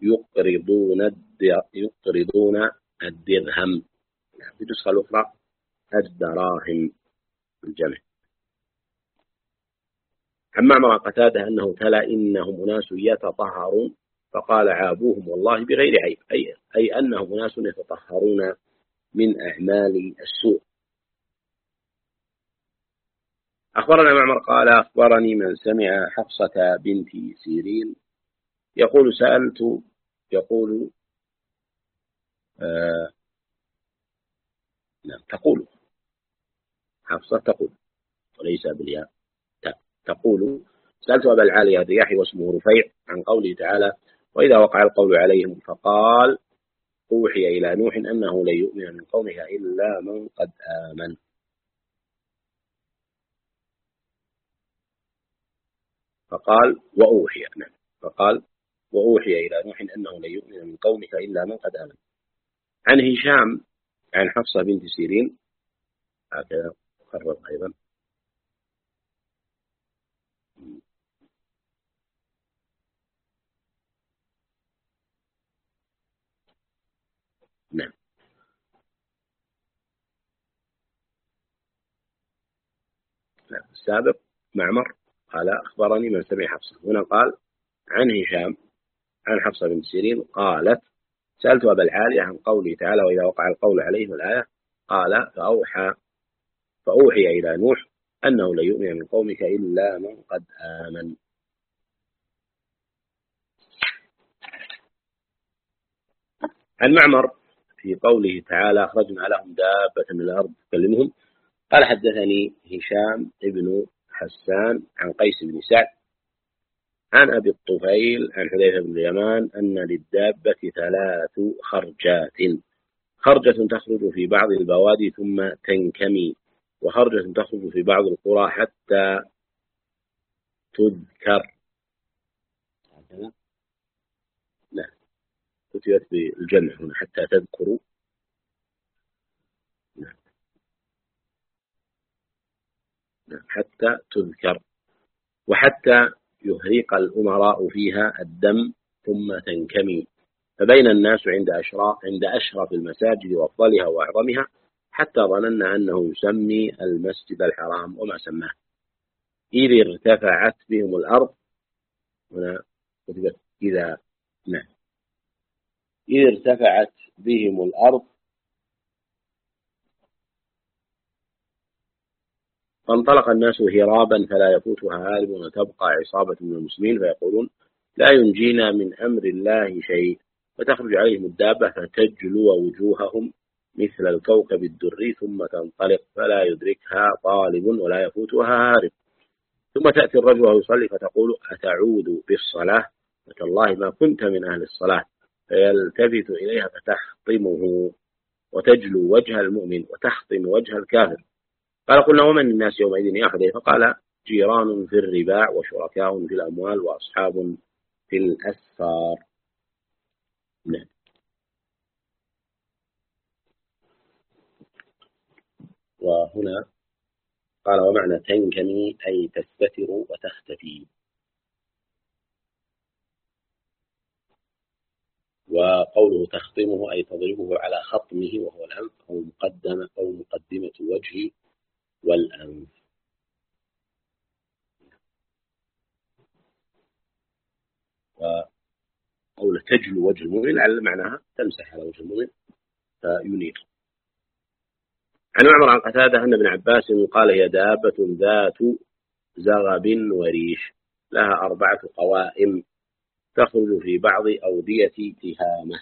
يقرضون الدرهم، في النسخة الأخرى الدراهم الجمع. عن معمر قتادة أنه تلا إنهم أناس يتطهرون، فقال عابوهم والله بغير عيب، أي أنهم أناس يتطهرون من أعمال السوء. أخبرنا معمر قال أخبرني من سمع حفصة بنت سيرين تقول حفصة تقول وليس بالياء، تقول سألت أبا العالية الرياحي واسمه رفيع عن قوله تعالى وإذا وقع القول عليهم فقال أوحي إلى نوح أنه لن يؤمن من قومه إلا من قد آمن. فقال وأوحي إلى نوح أنه لن يؤمن من قومك إلا من قد آمن. عن هشام عن حفصة بنت سيرين هكذا قرر أيضا. نعم. السابق معمر قال أخبرني من سمع حفصة، هنا قال عن هشام عن حفصة بنت سيرين قالت سألت أبا العالية عن قوله تعالى وإذا وقع القول عليهم الآية، قال فأوحي إلى نوح أنه لا يؤمن من قومك إلا من قد آمن. عن معمر في قوله تعالى أخرجنا لهم دابة من الأرض تكلمهم، قال حدثني هشام ابن حسان عن قيس بن سعد عن أبي الطفيل عن حذيفة بن اليمان أن للدابة 3 خرجات، خرجة تخرج في بعض البوادي ثم تنكمي، وخرجة تخرج في بعض القرى حتى تذكر. لا كتبت بالجمع هنا حتى تذكروا. حتى تذكر، وحتى يهريق الأمراء فيها الدم ثم تنكمي، فبين الناس عند أشرف المساجد وأفضلها وأعظمها، حتى ظننا أنه يسمي المسجد الحرام وما سماه. إذ ارتفعت بهم الأرض، هنا كتبت إذا نعم، إذ ارتفعت بهم الأرض فانطلق الناس هرابا فلا يفوتها هارب، وتبقى عصابة من المسلمين فيقولون لا ينجينا من أمر الله شيء، فتخرج عليهم الدابة فتجلو وجوههم مثل الكوكب الدري ثم تنطلق فلا يدركها طالب ولا يفوتها هارب، ثم تأتي الرجل ويصلي فتقول أتعود بالصلاة؟ فتالله ما كنت من أهل الصلاة، فيلتفت إليها فتحطمه وتجلو وجه المؤمن وتحطم وجه الكافر. قال قلنا ومن الناس يومئذ يا حذيفة؟ فقال جيران في الرباع وشركاء في الأموال وأصحاب في الأسفار. نعم. وهنا قال ومعنى تنكمي أي تستتر وتختفي. وقوله تخطمه أي تضربه على خطمه وهو الأنف أو مقدمة الوجه والأنف. وقوله تجلو وجه المؤمن على معناها تمسح على وجه المؤمن فينير. عن عمر عن قتادة أن ابن عباس قال هي دابة ذات زغب وريش لها 4 قوائم تخرج في بعض أودية تهامة.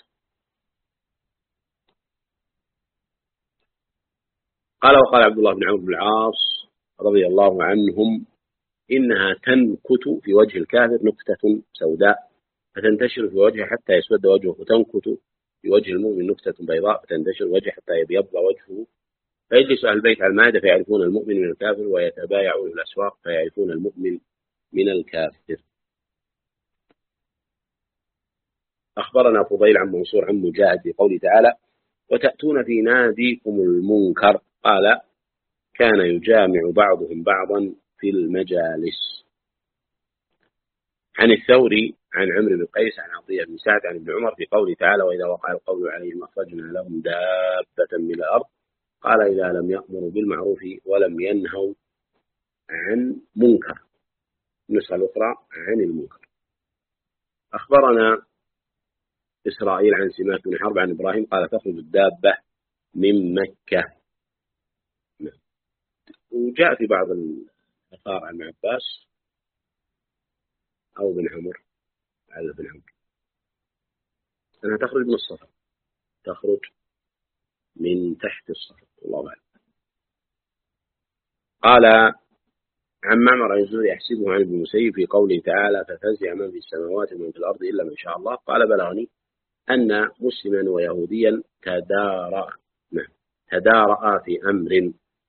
قال وقال عبد الله بن عمرو بن العاص رضي الله عنهم إنها تنكت في وجه الكافر نكتة سوداء فتنتشر في وجهه حتى يسود وجهه، وتنكت في وجه المؤمن نكتة بيضاء فتنتشر وجهه حتى يبيض وجهه. فيجلس أهل البيت على المائدة فيعرفون المؤمن من الكافر، ويتبايعون في الأسواق فيعرفون المؤمن من الكافر. أخبرنا فضيل عن منصور عن مجاهد في قوله تعالى وتأتون في ناديكم المنكر. قال كان يجامع بعضهم بعضا في المجالس. عن الثوري عن عمرو بن قيس عن عطية بن سعد عن ابن عمر في قوله تعالى وإذا وقع القول عليهم أخرجنا لهم دابة من الأرض. قال إذا لم يأمروا بالمعروف ولم ينهوا عن منكر. النسخة الأخرى عن المنكر. أخبرنا إسرائيل عن سماك بن حرب عن إبراهيم قال تخرج الدابة من مكة. وجاء في بعض الآثار عن عباس أو بن عمر على بن عمر أنها تخرج من الصفا، تخرج من تحت الصفا. الله أعلم. قال عن معمر الزهري يحسبه عن ابن المسيب في قوله تعالى ففزع من في السماوات ومن في الأرض إلا من شاء الله. قال بلغني أن مسلما ويهوديا تدارأ في أمر.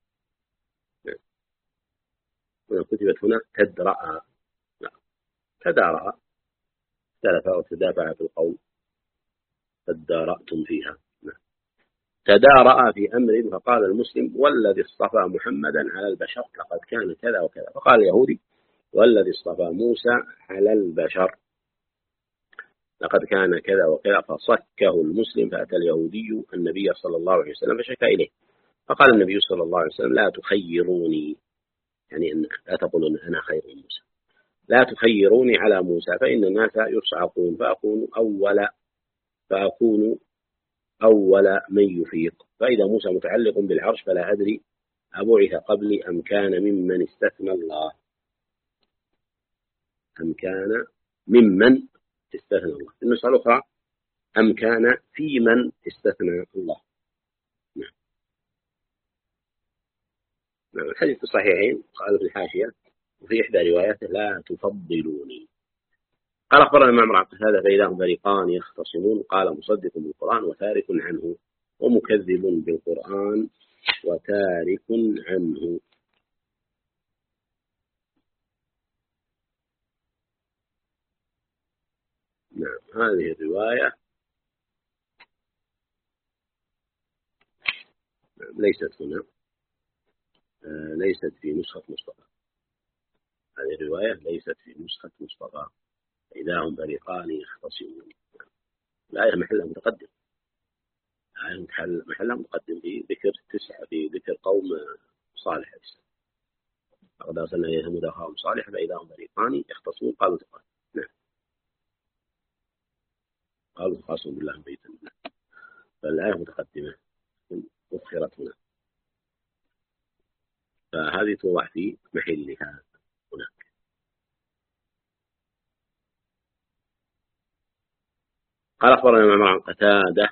كتبت هنا تدرأ، تدارأ اختلف وتدافع في القول تدارأتم فيها. تدارأ في أمر فقال المسلم والذي اصطفى محمدا على البشر لقد كان كذا وكذا. فقال اليهودي والذي اصطفى موسى على البشر لقد كان كذا وكذا. فصكه المسلم فأتى اليهودي النبي صلى الله عليه وسلم فشكى إليه. فقال النبي صلى الله عليه وسلم لا تخيروني، يعني لا تقولون أنا خير من موسى، لا تخيروني على موسى فإن الناس يصعقون فأكون أول من يفيق. فإذا موسى متعلق بالعرش فلا أدري أبعث قبلي أم كان ممن استثنى الله، أم كان ممن استثنى الله. النسخة الأخرى أم كان في من استثنى الله. نعم. الحديث في الصحيحين قال في الحاشية وفي إحدى رواياته لا تفضلوني. قال أخبرنا معمر عن قتادة فإذا هم فريقان يختصمون قال مصدق بالقرآن وتارك عنه ومكذب بالقرآن وتارك عنه. نعم. هذه الرواية ليست هنا، ليست في نسخة مصطفى. هذه الرواية ليست في نسخة مصطفى. إذا هم فريقان يختصمون. الآية محلها متقدم، الآية محلها متقدم في ذكر 9 في ذكر قوم صالح. لقد أرسلنا إلى ثمود أخاهم صالحا فإذا هم فريقان يختصمون قالوا تقاتل. نعم. قالوا تقاسم بالله بيتا. فالآية متقدمة أخرت هنا، فهذه توضع في محلها هناك. قال أخبرنا معمر عن قتادة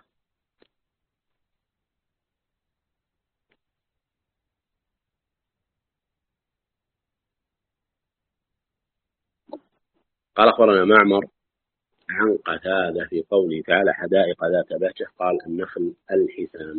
قال أخبرنا معمر عن قتادة في قوله تعالى حدائق ذات بهجة قال النخل الحسان.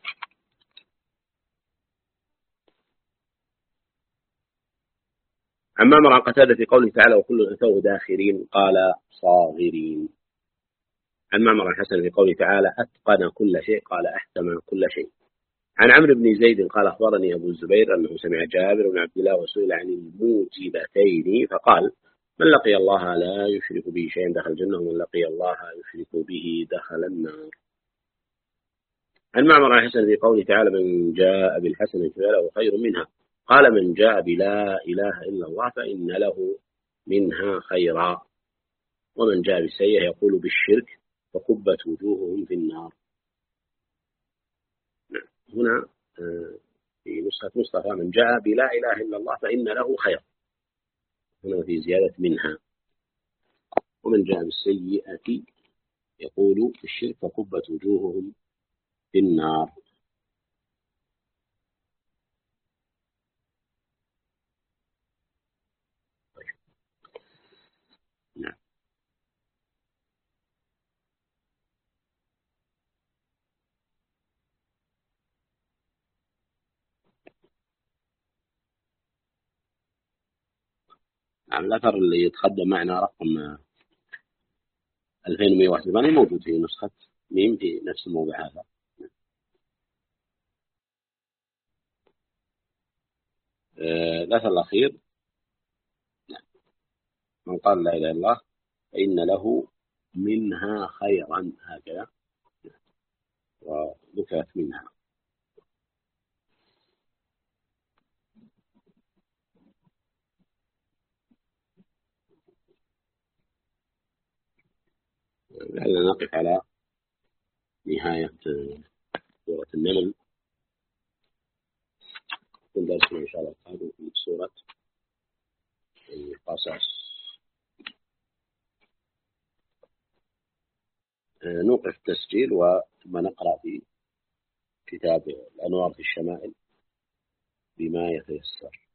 عن معمر عن قتادة في قوله تعالى وكل أتوه داخرين قال صاغرين. عن معمر الحسن في قوله تعالى أتقن كل شيء قال أحكم كل شيء. عن عمرو بن زيد قال أخبرني أبو الزبير أنه سمع جابر بن عبد الله وسئل عن الموجبتين فقال من لقي الله لا يشرك به شيئا دخل الجنة ومن لقي الله يشرك به دخل النار. عن معمر الحسن في قوله تعالى من جاء بالحسنة فله خير منها قال من جاء بلا إله إلا الله فإن له منها خيرا ومن جاء بالسيئة يقول بالشرك فكبت وجوههم في النار. هنا في نسخة مصطفى من جاء بلا إله إلا الله فإن له خير، هنا في زيادة منها. ومن جاء بالسيئة يقول بالشرك فكبت وجوههم في النار. نعم. الأثر اللي يتقدم معنا رقم 2181 موجود في نسخة ميم في نفس الموضع هذا. الأثر الأخير من قال لا إله إلا الله فإن له منها خيرا هكذا وذكرت منها. لعلنا نقف على نهاية سورة النمل. كل درسنا إن شاء الله القادم في سورة القصص. نوقف التسجيل وثم نقرأ في كتاب الأنوار في الشمائل بما يتيسر.